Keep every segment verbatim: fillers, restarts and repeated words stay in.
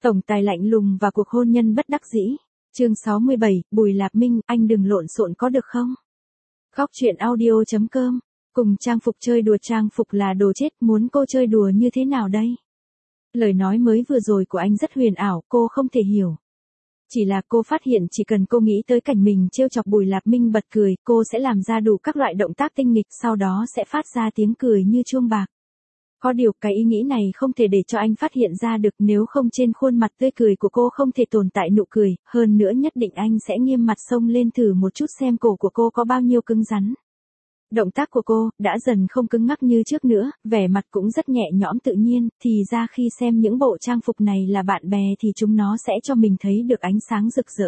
Tổng tài lạnh lùng và cuộc hôn nhân bất đắc dĩ. Chương sáu mươi bảy, Bùi Lạp Minh, anh đừng lộn xộn có được không? Góc truyện audio chấm com. Cùng trang phục chơi đùa, trang phục là đồ chết, muốn cô chơi đùa như thế nào đây? Lời nói mới vừa rồi của anh rất huyền ảo, cô không thể hiểu. Chỉ là cô phát hiện chỉ cần cô nghĩ tới cảnh mình trêu chọc Bùi Lạp Minh bật cười, cô sẽ làm ra đủ các loại động tác tinh nghịch, sau đó sẽ phát ra tiếng cười như chuông bạc. Có điều cái ý nghĩ này không thể để cho anh phát hiện ra được, nếu không trên khuôn mặt tươi cười của cô không thể tồn tại nụ cười, hơn nữa nhất định anh sẽ nghiêm mặt xông lên thử một chút xem cổ của cô có bao nhiêu cứng rắn. Động tác của cô đã dần không cứng ngắc như trước nữa, vẻ mặt cũng rất nhẹ nhõm tự nhiên, thì ra khi xem những bộ trang phục này là bạn bè thì chúng nó sẽ cho mình thấy được ánh sáng rực rỡ.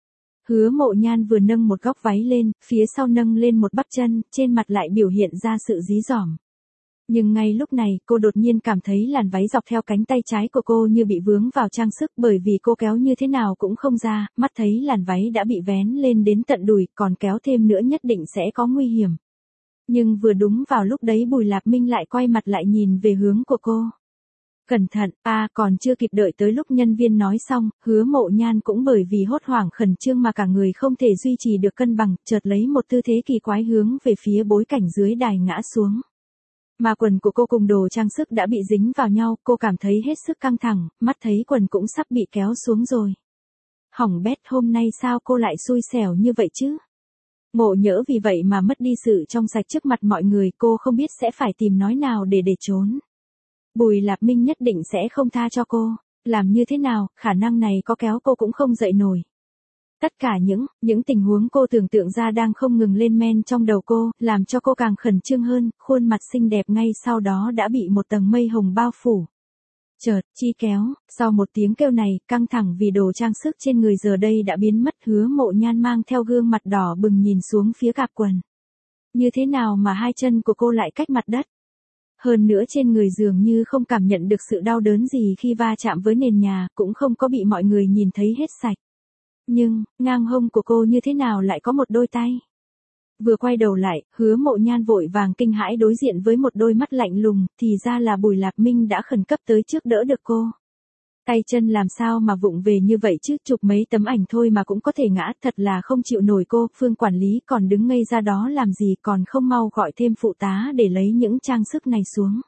Hứa Mộ Nhan vừa nâng một góc váy lên, phía sau nâng lên một bắp chân, trên mặt lại biểu hiện ra sự dí dỏm. Nhưng ngay lúc này, cô đột nhiên cảm thấy làn váy dọc theo cánh tay trái của cô như bị vướng vào trang sức, bởi vì cô kéo như thế nào cũng không ra, mắt thấy làn váy đã bị vén lên đến tận đùi, còn kéo thêm nữa nhất định sẽ có nguy hiểm. Nhưng vừa đúng vào lúc đấy Bùi Lạp Minh lại quay mặt lại nhìn về hướng của cô. Cẩn thận, à còn chưa kịp đợi tới lúc nhân viên nói xong, Hứa Mộ Nhan cũng bởi vì hốt hoảng khẩn trương mà cả người không thể duy trì được cân bằng, chợt lấy một tư thế kỳ quái hướng về phía bối cảnh dưới đài ngã xuống. Mà quần của cô cùng đồ trang sức đã bị dính vào nhau, cô cảm thấy hết sức căng thẳng, mắt thấy quần cũng sắp bị kéo xuống rồi. Hỏng bét, hôm nay sao cô lại xui xẻo như vậy chứ? Ngộ nhỡ vì vậy mà mất đi sự trong sạch trước mặt mọi người, cô không biết sẽ phải tìm nói nào để để trốn. Bùi Lạp Minh nhất định sẽ không tha cho cô, làm như thế nào, khả năng này có kéo cô cũng không dậy nổi. Tất cả những, những tình huống cô tưởng tượng ra đang không ngừng lên men trong đầu cô, làm cho cô càng khẩn trương hơn, khuôn mặt xinh đẹp ngay sau đó đã bị một tầng mây hồng bao phủ. Chợt, chi kéo, sau một tiếng kêu này, căng thẳng vì đồ trang sức trên người giờ đây đã biến mất. Hứa Mộ Nhan mang theo gương mặt đỏ bừng nhìn xuống phía cạp quần. Như thế nào mà hai chân của cô lại cách mặt đất? Hơn nữa trên người dường như không cảm nhận được sự đau đớn gì khi va chạm với nền nhà, cũng không có bị mọi người nhìn thấy hết sạch. Nhưng, ngang hông của cô như thế nào lại có một đôi tay? Vừa quay đầu lại, Hứa Mộ Nhan vội vàng kinh hãi đối diện với một đôi mắt lạnh lùng, thì ra là Bùi Lạp Minh đã khẩn cấp tới trước đỡ được cô. Tay chân làm sao mà vụng về như vậy chứ, chụp mấy tấm ảnh thôi mà cũng có thể ngã, thật là không chịu nổi cô. Phương quản lý còn đứng ngây ra đó làm gì, còn không mau gọi thêm phụ tá để lấy những trang sức này xuống.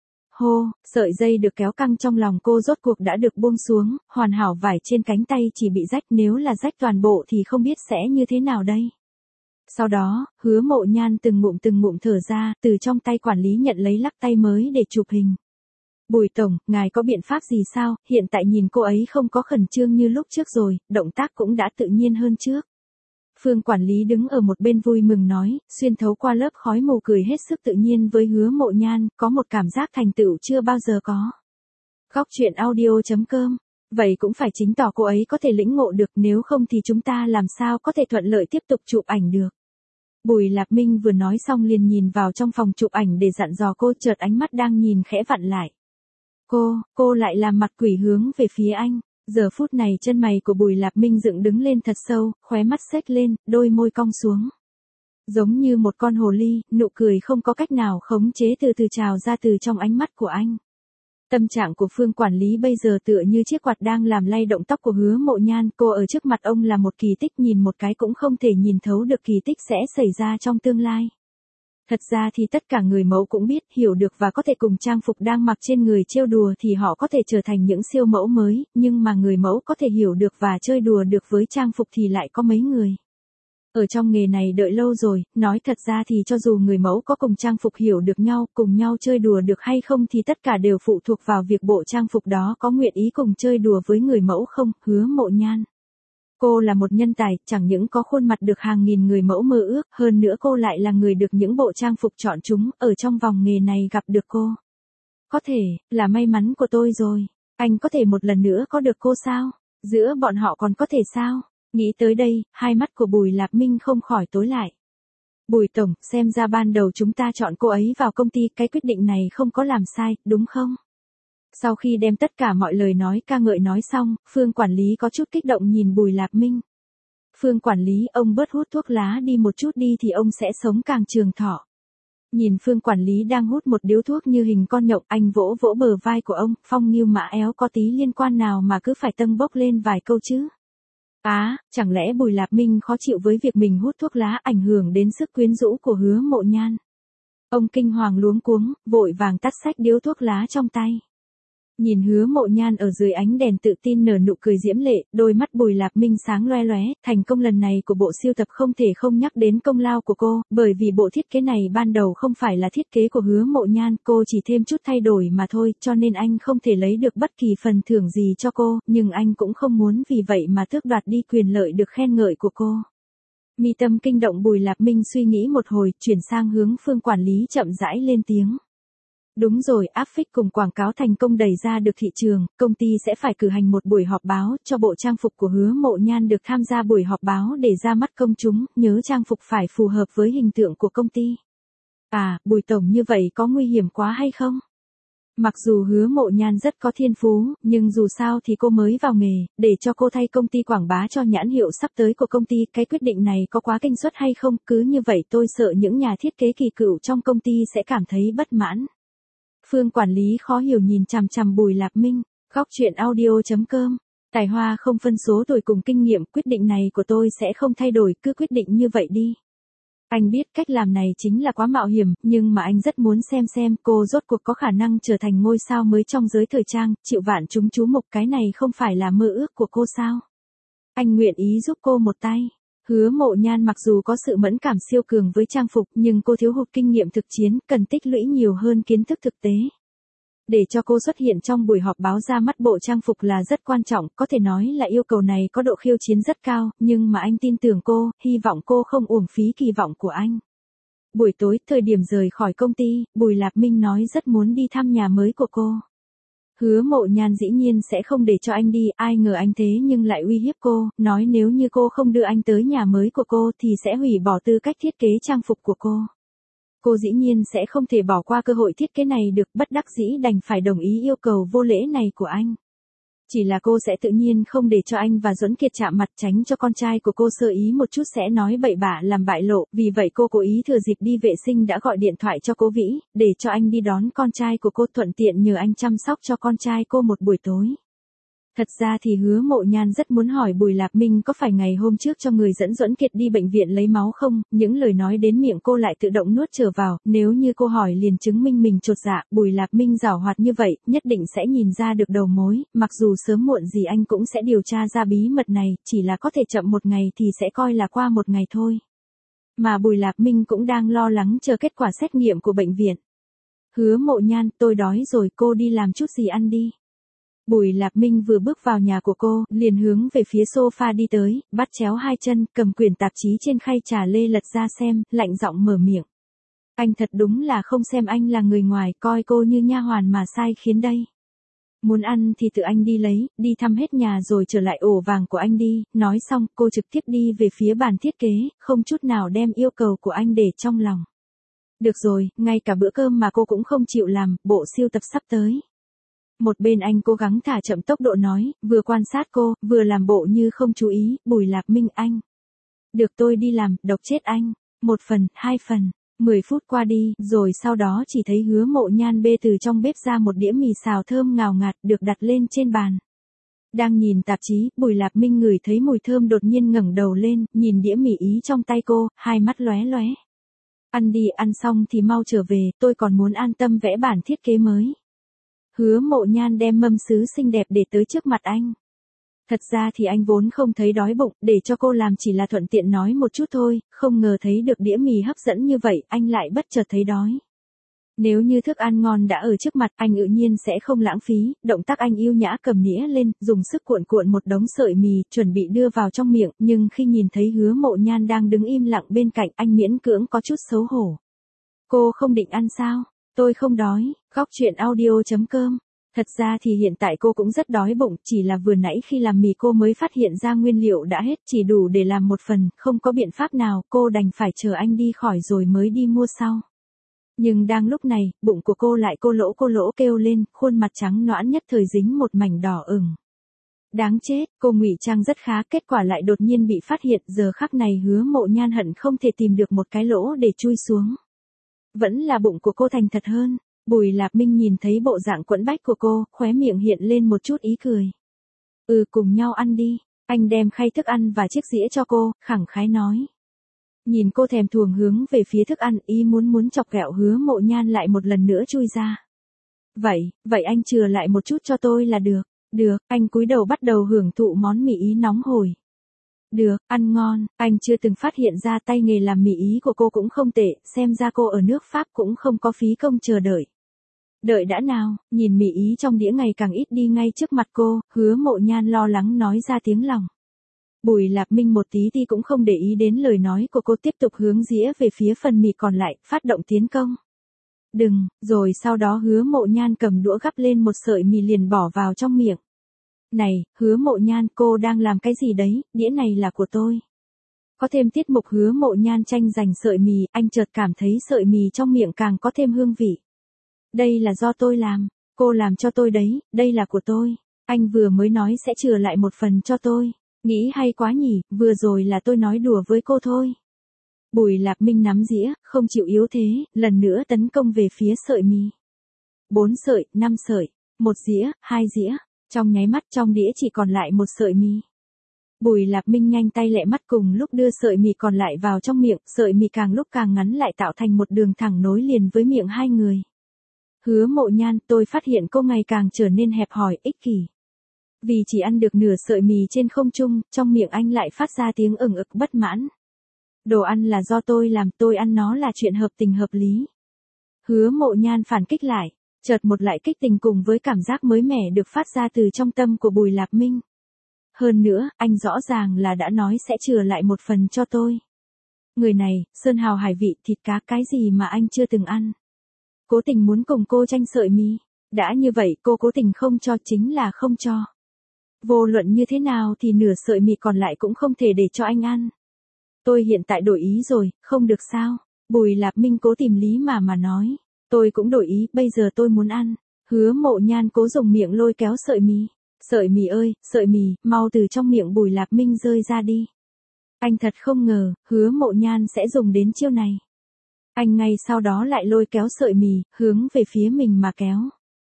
Hô, sợi dây được kéo căng trong lòng cô rốt cuộc đã được buông xuống, hoàn hảo vải trên cánh tay chỉ bị rách, nếu là rách toàn bộ thì không biết sẽ như thế nào đây. Sau đó, Hứa Mộ Nhan từng ngụm từng ngụm thở ra, từ trong tay quản lý nhận lấy lắc tay mới để chụp hình. Bùi tổng, ngài có biện pháp gì sao, hiện tại nhìn cô ấy không có khẩn trương như lúc trước rồi, động tác cũng đã tự nhiên hơn trước. Phương quản lý đứng ở một bên vui mừng nói, xuyên thấu qua lớp khói mù cười hết sức tự nhiên với Hứa Mộ Nhan, có một cảm giác thành tựu chưa bao giờ có. Góc truyện audio chấm com. Vậy cũng phải chứng tỏ cô ấy có thể lĩnh ngộ được, nếu không thì chúng ta làm sao có thể thuận lợi tiếp tục chụp ảnh được. Bùi Lạp Minh vừa nói xong liền nhìn vào trong phòng chụp ảnh để dặn dò cô, chợt ánh mắt đang nhìn khẽ vặn lại. Cô, cô lại làm mặt quỷ hướng về phía anh. Giờ phút này chân mày của Bùi Lạp Minh dựng đứng lên thật sâu, khóe mắt xếch lên, đôi môi cong xuống. Giống như một con hồ ly, nụ cười không có cách nào khống chế từ từ trào ra từ trong ánh mắt của anh. Tâm trạng của Phương quản lý bây giờ tựa như chiếc quạt đang làm lay động tóc của Hứa Mộ Nhan, cô ở trước mặt ông là một kỳ tích, nhìn một cái cũng không thể nhìn thấu được kỳ tích sẽ xảy ra trong tương lai. Thật ra thì tất cả người mẫu cũng biết, hiểu được và có thể cùng trang phục đang mặc trên người trêu đùa thì họ có thể trở thành những siêu mẫu mới, nhưng mà người mẫu có thể hiểu được và chơi đùa được với trang phục thì lại có mấy người. Ở trong nghề này đợi lâu rồi, nói thật ra thì cho dù người mẫu có cùng trang phục hiểu được nhau, cùng nhau chơi đùa được hay không thì tất cả đều phụ thuộc vào việc bộ trang phục đó có nguyện ý cùng chơi đùa với người mẫu không. Hứa Mộ Nhan, cô là một nhân tài, chẳng những có khuôn mặt được hàng nghìn người mẫu mơ ước, hơn nữa cô lại là người được những bộ trang phục chọn chúng, ở trong vòng nghề này gặp được cô. Có thể, là may mắn của tôi rồi. Anh có thể một lần nữa có được cô sao? Giữa bọn họ còn có thể sao? Nghĩ tới đây, hai mắt của Bùi Lạp Minh không khỏi tối lại. Bùi tổng, xem ra ban đầu chúng ta chọn cô ấy vào công ty, cái quyết định này không có làm sai, đúng không? Sau khi đem tất cả mọi lời nói ca ngợi nói xong, Phương quản lý có chút kích động nhìn Bùi Lạp Minh. Phương quản lý, ông bớt hút thuốc lá đi một chút đi thì ông sẽ sống càng trường thọ. Nhìn Phương quản lý đang hút một điếu thuốc như hình con nhộng, anh vỗ vỗ bờ vai của ông, Phong Nghiêu Mã Éo có tí liên quan nào mà cứ phải tâng bốc lên vài câu chứ? Á, à, chẳng lẽ Bùi Lạp Minh khó chịu với việc mình hút thuốc lá ảnh hưởng đến sức quyến rũ của Hứa Mộ Nhan? Ông kinh hoàng luống cuống, vội vàng tắt xách điếu thuốc lá trong tay. Nhìn Hứa Mộ Nhan ở dưới ánh đèn tự tin nở nụ cười diễm lệ, đôi mắt Bùi Lạp Minh sáng loe loé, thành công lần này của bộ sưu tập không thể không nhắc đến công lao của cô, bởi vì bộ thiết kế này ban đầu không phải là thiết kế của Hứa Mộ Nhan, cô chỉ thêm chút thay đổi mà thôi, cho nên anh không thể lấy được bất kỳ phần thưởng gì cho cô, nhưng anh cũng không muốn vì vậy mà tước đoạt đi quyền lợi được khen ngợi của cô. Mi tâm kinh động Bùi Lạp Minh suy nghĩ một hồi, chuyển sang hướng Phương quản lý chậm rãi lên tiếng. Đúng rồi, áp phích cùng quảng cáo thành công đẩy ra được thị trường, công ty sẽ phải cử hành một buổi họp báo cho bộ trang phục của Hứa Mộ Nhan được tham gia buổi họp báo để ra mắt công chúng, nhớ trang phục phải phù hợp với hình tượng của công ty. À, Bùi tổng như vậy có nguy hiểm quá hay không? Mặc dù Hứa Mộ Nhan rất có thiên phú, nhưng dù sao thì cô mới vào nghề, để cho cô thay công ty quảng bá cho nhãn hiệu sắp tới của công ty, cái quyết định này có quá kinh suất hay không? Cứ như vậy tôi sợ những nhà thiết kế kỳ cựu trong công ty sẽ cảm thấy bất mãn. Phương quản lý khó hiểu nhìn chằm chằm Bùi Lạp Minh, góc truyện audio chấm com. Tài hoa không phân số tuổi cùng kinh nghiệm, quyết định này của tôi sẽ không thay đổi, cứ quyết định như vậy đi. Anh biết cách làm này chính là quá mạo hiểm, nhưng mà anh rất muốn xem xem cô rốt cuộc có khả năng trở thành ngôi sao mới trong giới thời trang, chịu vạn chúng chú mục, cái này không phải là mơ ước của cô sao? Anh nguyện ý giúp cô một tay. Hứa Mộ Nhan mặc dù có sự mẫn cảm siêu cường với trang phục, nhưng cô thiếu hụt kinh nghiệm thực chiến, cần tích lũy nhiều hơn kiến thức thực tế. Để cho cô xuất hiện trong buổi họp báo ra mắt bộ trang phục là rất quan trọng, có thể nói là yêu cầu này có độ khiêu chiến rất cao, nhưng mà anh tin tưởng cô, hy vọng cô không uổng phí kỳ vọng của anh. Buổi tối, thời điểm rời khỏi công ty, Bùi Lạp Minh nói rất muốn đi thăm nhà mới của cô. Hứa Mộ Nhan dĩ nhiên sẽ không để cho anh đi, ai ngờ anh thế nhưng lại uy hiếp cô, nói nếu như cô không đưa anh tới nhà mới của cô thì sẽ hủy bỏ tư cách thiết kế trang phục của cô. Cô dĩ nhiên sẽ không thể bỏ qua cơ hội thiết kế này được, bất đắc dĩ đành phải đồng ý yêu cầu vô lễ này của anh. Chỉ là cô sẽ tự nhiên không để cho anh và Duẫn Kiệt chạm mặt, tránh cho con trai của cô sơ ý một chút sẽ nói bậy bạ làm bại lộ, vì vậy cô cố ý thừa dịp đi vệ sinh đã gọi điện thoại cho Cố Vĩ, để cho anh đi đón con trai của cô, thuận tiện nhờ anh chăm sóc cho con trai cô một buổi tối. Thật ra thì Hứa Mộ Nhan rất muốn hỏi Bùi Lạp Minh có phải ngày hôm trước cho người dẫn Duẫn Kiệt đi bệnh viện lấy máu không, những lời nói đến miệng cô lại tự động nuốt trở vào, nếu như cô hỏi liền chứng minh mình chột dạ, Bùi Lạp Minh giảo hoạt như vậy, nhất định sẽ nhìn ra được đầu mối, mặc dù sớm muộn gì anh cũng sẽ điều tra ra bí mật này, chỉ là có thể chậm một ngày thì sẽ coi là qua một ngày thôi. Mà Bùi Lạp Minh cũng đang lo lắng chờ kết quả xét nghiệm của bệnh viện. Hứa Mộ Nhan, tôi đói rồi, cô đi làm chút gì ăn đi. Bùi Lạp Minh vừa bước vào nhà của cô, liền hướng về phía sofa đi tới, bắt chéo hai chân, cầm quyển tạp chí trên khay trà lê lật ra xem, lạnh giọng mở miệng. Anh thật đúng là không xem anh là người ngoài, coi cô như nha hoàn mà sai khiến đây. Muốn ăn thì tự anh đi lấy, đi thăm hết nhà rồi trở lại ổ vàng của anh đi, nói xong cô trực tiếp đi về phía bàn thiết kế, không chút nào đem yêu cầu của anh để trong lòng. Được rồi, ngay cả bữa cơm mà cô cũng không chịu làm, bộ sưu tập sắp tới. Một bên anh cố gắng thả chậm tốc độ nói, vừa quan sát cô, vừa làm bộ như không chú ý, Bùi Lạp Minh anh. Được tôi đi làm, độc chết anh. Một phần, hai phần, mười phút qua đi, rồi sau đó chỉ thấy Hứa Mộ Nhan bê từ trong bếp ra một đĩa mì xào thơm ngào ngạt được đặt lên trên bàn. Đang nhìn tạp chí, Bùi Lạp Minh ngửi thấy mùi thơm đột nhiên ngẩng đầu lên, nhìn đĩa mì ý trong tay cô, hai mắt lóe lóe. Ăn đi, ăn xong thì mau trở về, tôi còn muốn an tâm vẽ bản thiết kế mới. Hứa Mộ Nhan đem mâm sứ xinh đẹp để tới trước mặt anh. Thật ra thì anh vốn không thấy đói bụng, để cho cô làm chỉ là thuận tiện nói một chút thôi, không ngờ thấy được đĩa mì hấp dẫn như vậy, anh lại bất chợt thấy đói. Nếu như thức ăn ngon đã ở trước mặt, anh tự nhiên sẽ không lãng phí, động tác anh yêu nhã cầm nĩa lên, dùng sức cuộn cuộn một đống sợi mì, chuẩn bị đưa vào trong miệng, nhưng khi nhìn thấy Hứa Mộ Nhan đang đứng im lặng bên cạnh, anh miễn cưỡng có chút xấu hổ. Cô không định ăn sao? Tôi không đói, góc truyện audio chấm com. Thật ra thì hiện tại cô cũng rất đói bụng, chỉ là vừa nãy khi làm mì cô mới phát hiện ra nguyên liệu đã hết, chỉ đủ để làm một phần, không có biện pháp nào, cô đành phải chờ anh đi khỏi rồi mới đi mua sau. Nhưng đang lúc này, bụng của cô lại cô lỗ cô lỗ kêu lên, khuôn mặt trắng nõn nhất thời dính một mảnh đỏ ửng. Đáng chết, cô ngụy trang rất khá, kết quả lại đột nhiên bị phát hiện, giờ khắc này Hứa Mộ Nhan hận không thể tìm được một cái lỗ để chui xuống. Vẫn là bụng của cô thành thật hơn. Bùi Lạp Minh nhìn thấy bộ dạng quẫn bách của cô, khóe miệng hiện lên một chút ý cười. Ừ, cùng nhau ăn đi. Anh đem khay thức ăn và chiếc dĩa cho cô, khẳng khái nói. Nhìn cô thèm thuồng hướng về phía thức ăn, ý muốn muốn chọc ghẹo Hứa Mộ Nhan lại một lần nữa chui ra. Vậy, vậy anh chừa lại một chút cho tôi là được. Được, anh cúi đầu bắt đầu hưởng thụ món mì ý nóng hổi. Được, ăn ngon, anh chưa từng phát hiện ra tay nghề làm mì ý của cô cũng không tệ, xem ra cô ở nước Pháp cũng không có phí công chờ đợi. Đợi đã nào, nhìn mì ý trong đĩa ngày càng ít đi ngay trước mặt cô, Hứa Mộ Nhan lo lắng nói ra tiếng lòng. Bùi Lạp Minh một tí thì cũng không để ý đến lời nói của cô, tiếp tục hướng dĩa về phía phần mì còn lại, phát động tiến công. Đừng, rồi sau đó Hứa Mộ Nhan cầm đũa gắp lên một sợi mì liền bỏ vào trong miệng. Này, Hứa Mộ Nhan, cô đang làm cái gì đấy, đĩa này là của tôi. Có thêm tiết mục Hứa Mộ Nhan tranh giành sợi mì, anh chợt cảm thấy sợi mì trong miệng càng có thêm hương vị. Đây là do tôi làm, cô làm cho tôi đấy, đây là của tôi. Anh vừa mới nói sẽ chừa lại một phần cho tôi. Nghĩ hay quá nhỉ, vừa rồi là tôi nói đùa với cô thôi. Bùi Lạp Minh nắm dĩa, không chịu yếu thế, lần nữa tấn công về phía sợi mì. Bốn sợi, năm sợi, một dĩa, hai dĩa, trong nháy mắt trong đĩa chỉ còn lại một sợi mì. Bùi Lạp Minh nhanh tay lẹ mắt cùng lúc đưa sợi mì còn lại vào trong miệng, sợi mì càng lúc càng ngắn lại tạo thành một đường thẳng nối liền với miệng hai người. Hứa Mộ Nhan, tôi phát hiện cô ngày càng trở nên hẹp hòi, ích kỷ. Vì chỉ ăn được nửa sợi mì trên không trung, trong miệng anh lại phát ra tiếng ửng ực bất mãn. Đồ ăn là do tôi làm, tôi ăn nó là chuyện hợp tình hợp lý. Hứa Mộ Nhan phản kích lại, chợt một lại kích tình cùng với cảm giác mới mẻ được phát ra từ trong tâm của Bùi Lạp Minh. Hơn nữa, anh rõ ràng là đã nói sẽ chừa lại một phần cho tôi. Người này, sơn hào hải vị thịt cá cái gì mà anh chưa từng ăn. Cố tình muốn cùng cô tranh sợi mì. Đã như vậy cô cố tình không cho chính là không cho. Vô luận như thế nào thì nửa sợi mì còn lại cũng không thể để cho anh ăn. Tôi hiện tại đổi ý rồi, không được sao? Bùi Lạp Minh cố tìm lý mà mà nói. Tôi cũng đổi ý, bây giờ tôi muốn ăn. Hứa Mộ Nhan cố dùng miệng lôi kéo sợi mì. Sợi mì ơi, sợi mì, mau từ trong miệng Bùi Lạp Minh rơi ra đi. Anh thật không ngờ, Hứa Mộ Nhan sẽ dùng đến chiêu này. Anh ngay sau đó lại lôi kéo sợi mì, hướng về phía mình mà kéo.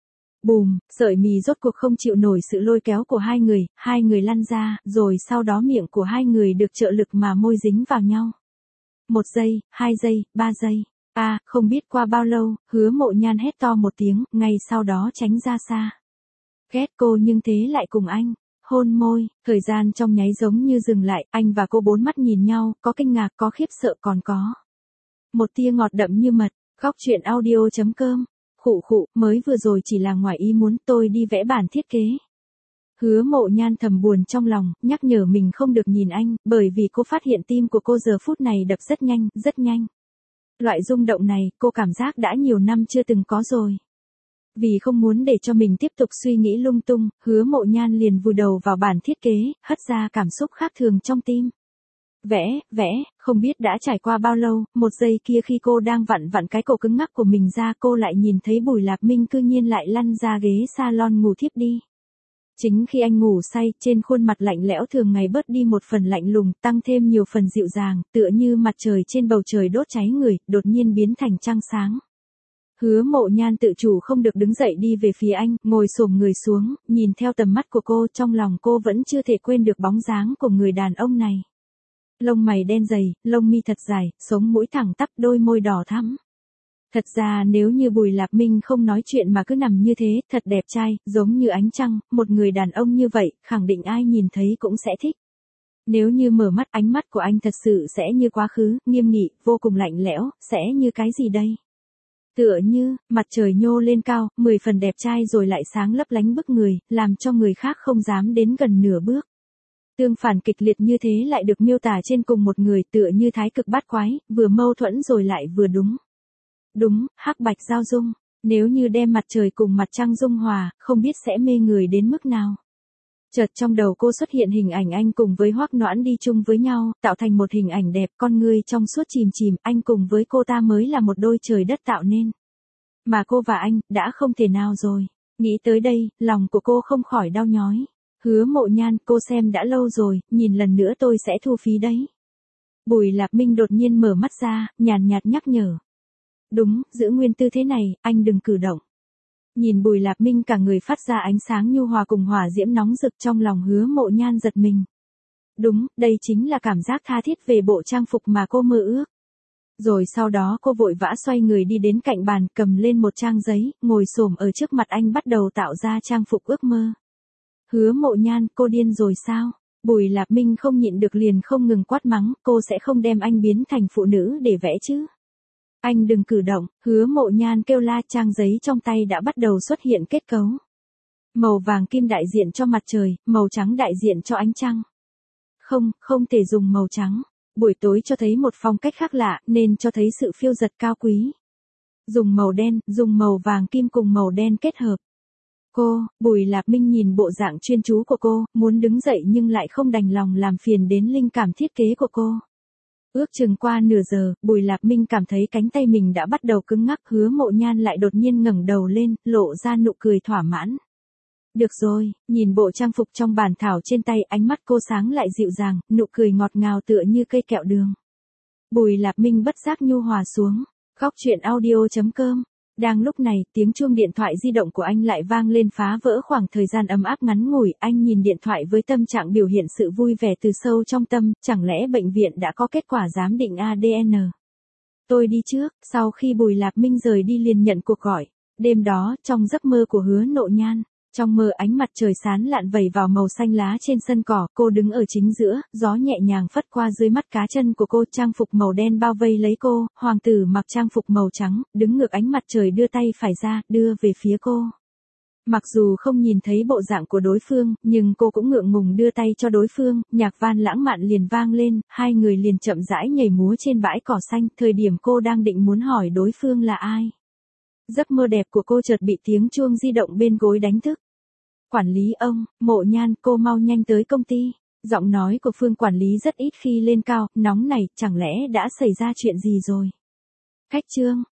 Bùm, sợi mì rốt cuộc không chịu nổi sự lôi kéo của hai người, hai người lăn ra, rồi sau đó miệng của hai người được trợ lực mà môi dính vào nhau. Một giây, hai giây, ba giây. À, không biết qua bao lâu, Hứa Mộ Nhan hét to một tiếng, ngay sau đó tránh ra xa. Ghét cô nhưng thế lại cùng anh. Hôn môi, thời gian trong nháy giống như dừng lại, anh và cô bốn mắt nhìn nhau, có kinh ngạc, có khiếp sợ còn có một tia ngọt đậm như mật. Góc truyện audio chấm com. Khụ khụ, mới vừa rồi chỉ là ngoài ý muốn, tôi đi vẽ bản thiết kế. Hứa Mộ Nhan thầm buồn trong lòng, nhắc nhở mình không được nhìn anh, bởi vì cô phát hiện tim của cô giờ phút này đập rất nhanh, rất nhanh. Loại rung động này, cô cảm giác đã nhiều năm chưa từng có rồi. Vì không muốn để cho mình tiếp tục suy nghĩ lung tung, Hứa Mộ Nhan liền vùi đầu vào bản thiết kế, hất ra cảm xúc khác thường trong tim. Vẽ, vẽ, không biết đã trải qua bao lâu, một giây kia khi cô đang vặn vặn cái cổ cứng ngắc của mình ra, cô lại nhìn thấy Bùi Lạp Minh cư nhiên lại lăn ra ghế salon ngủ thiếp đi. Chính khi anh ngủ say, trên khuôn mặt lạnh lẽo thường ngày bớt đi một phần lạnh lùng, tăng thêm nhiều phần dịu dàng, tựa như mặt trời trên bầu trời đốt cháy người, đột nhiên biến thành trăng sáng. Hứa Mộ Nhan tự chủ không được đứng dậy đi về phía anh, ngồi xổm người xuống, nhìn theo tầm mắt của cô, trong lòng cô vẫn chưa thể quên được bóng dáng của người đàn ông này. Lông mày đen dày, lông mi thật dài, sống mũi thẳng tắp, đôi môi đỏ thắm. Thật ra nếu như Bùi Lạp Minh không nói chuyện mà cứ nằm như thế, thật đẹp trai, giống như ánh trăng, một người đàn ông như vậy, khẳng định ai nhìn thấy cũng sẽ thích. Nếu như mở mắt, ánh mắt của anh thật sự sẽ như quá khứ, nghiêm nghị, vô cùng lạnh lẽo, sẽ như cái gì đây? Tựa như, mặt trời nhô lên cao, mười phần đẹp trai rồi lại sáng lấp lánh bức người, làm cho người khác không dám đến gần nửa bước. Tương phản kịch liệt như thế lại được miêu tả trên cùng một người, tựa như thái cực bát quái, vừa mâu thuẫn rồi lại vừa đúng. Đúng, hắc bạch giao dung, nếu như đem mặt trời cùng mặt trăng dung hòa, không biết sẽ mê người đến mức nào. Chợt trong đầu cô xuất hiện hình ảnh anh cùng với Hoắc Noãn đi chung với nhau, tạo thành một hình ảnh đẹp, con người trong suốt chìm chìm, anh cùng với cô ta mới là một đôi trời đất tạo nên. Mà cô và anh, đã không thể nào rồi. Nghĩ tới đây, lòng của cô không khỏi đau nhói. Hứa Mộ Nhan, cô xem đã lâu rồi, nhìn lần nữa tôi sẽ thu phí đấy. Bùi Lạp Minh đột nhiên mở mắt ra, nhàn nhạt nhắc nhở. Đúng, giữ nguyên tư thế này, anh đừng cử động. Nhìn Bùi Lạp Minh cả người phát ra ánh sáng nhu hòa cùng hỏa diễm nóng rực, trong lòng Hứa Mộ Nhan giật mình. Đúng, đây chính là cảm giác tha thiết về bộ trang phục mà cô mơ ước. Rồi sau đó cô vội vã xoay người đi đến cạnh bàn, cầm lên một trang giấy, ngồi xổm ở trước mặt anh bắt đầu tạo ra trang phục ước mơ. Hứa Mộ Nhan, cô điên rồi sao? Bùi Lạp Minh không nhịn được liền không ngừng quát mắng, cô sẽ không đem anh biến thành phụ nữ để vẽ chứ? Anh đừng cử động, Hứa Mộ Nhan kêu la, trang giấy trong tay đã bắt đầu xuất hiện kết cấu. Màu vàng kim đại diện cho mặt trời, màu trắng đại diện cho ánh trăng. Không, không thể dùng màu trắng. Buổi tối cho thấy một phong cách khác lạ, nên cho thấy sự phiêu dật cao quý. Dùng màu đen, dùng màu vàng kim cùng màu đen kết hợp. Cô, Bùi Lạp Minh nhìn bộ dạng chuyên chú của cô, muốn đứng dậy nhưng lại không đành lòng làm phiền đến linh cảm thiết kế của cô. Ước chừng qua nửa giờ, Bùi Lạp Minh cảm thấy cánh tay mình đã bắt đầu cứng ngắc, Hứa Mộ Nhan lại đột nhiên ngẩng đầu lên, lộ ra nụ cười thỏa mãn. Được rồi, nhìn bộ trang phục trong bản thảo trên tay, ánh mắt cô sáng lại dịu dàng, nụ cười ngọt ngào tựa như cây kẹo đường. Bùi Lạp Minh bất giác nhu hòa xuống. Góc truyện audio chấm com. Đang lúc này, tiếng chuông điện thoại di động của anh lại vang lên, phá vỡ khoảng thời gian ấm áp ngắn ngủi. Anh nhìn điện thoại với tâm trạng biểu hiện sự vui vẻ từ sâu trong tâm, chẳng lẽ bệnh viện đã có kết quả giám định a đê en? Tôi đi trước. Sau khi Bùi Lạp Minh rời đi liền nhận cuộc gọi. Đêm đó, trong giấc mơ của Hứa Mộ Nhan, trong mơ ánh mặt trời sáng lạn vẩy vào màu xanh lá trên sân cỏ, cô đứng ở chính giữa, gió nhẹ nhàng phất qua dưới mắt cá chân của cô, trang phục màu đen bao vây lấy cô, hoàng tử mặc trang phục màu trắng, đứng ngược ánh mặt trời đưa tay phải ra, đưa về phía cô. Mặc dù không nhìn thấy bộ dạng của đối phương, nhưng cô cũng ngượng ngùng đưa tay cho đối phương, nhạc van lãng mạn liền vang lên, hai người liền chậm rãi nhảy múa trên bãi cỏ xanh, thời điểm cô đang định muốn hỏi đối phương là ai. Giấc mơ đẹp của cô chợt bị tiếng chuông di động bên gối đánh thức. Quản lý ông, Mộ Nhan, cô mau nhanh tới công ty. Giọng nói của Phương quản lý rất ít khi lên cao, nóng này, chẳng lẽ đã xảy ra chuyện gì rồi? Khách Trương,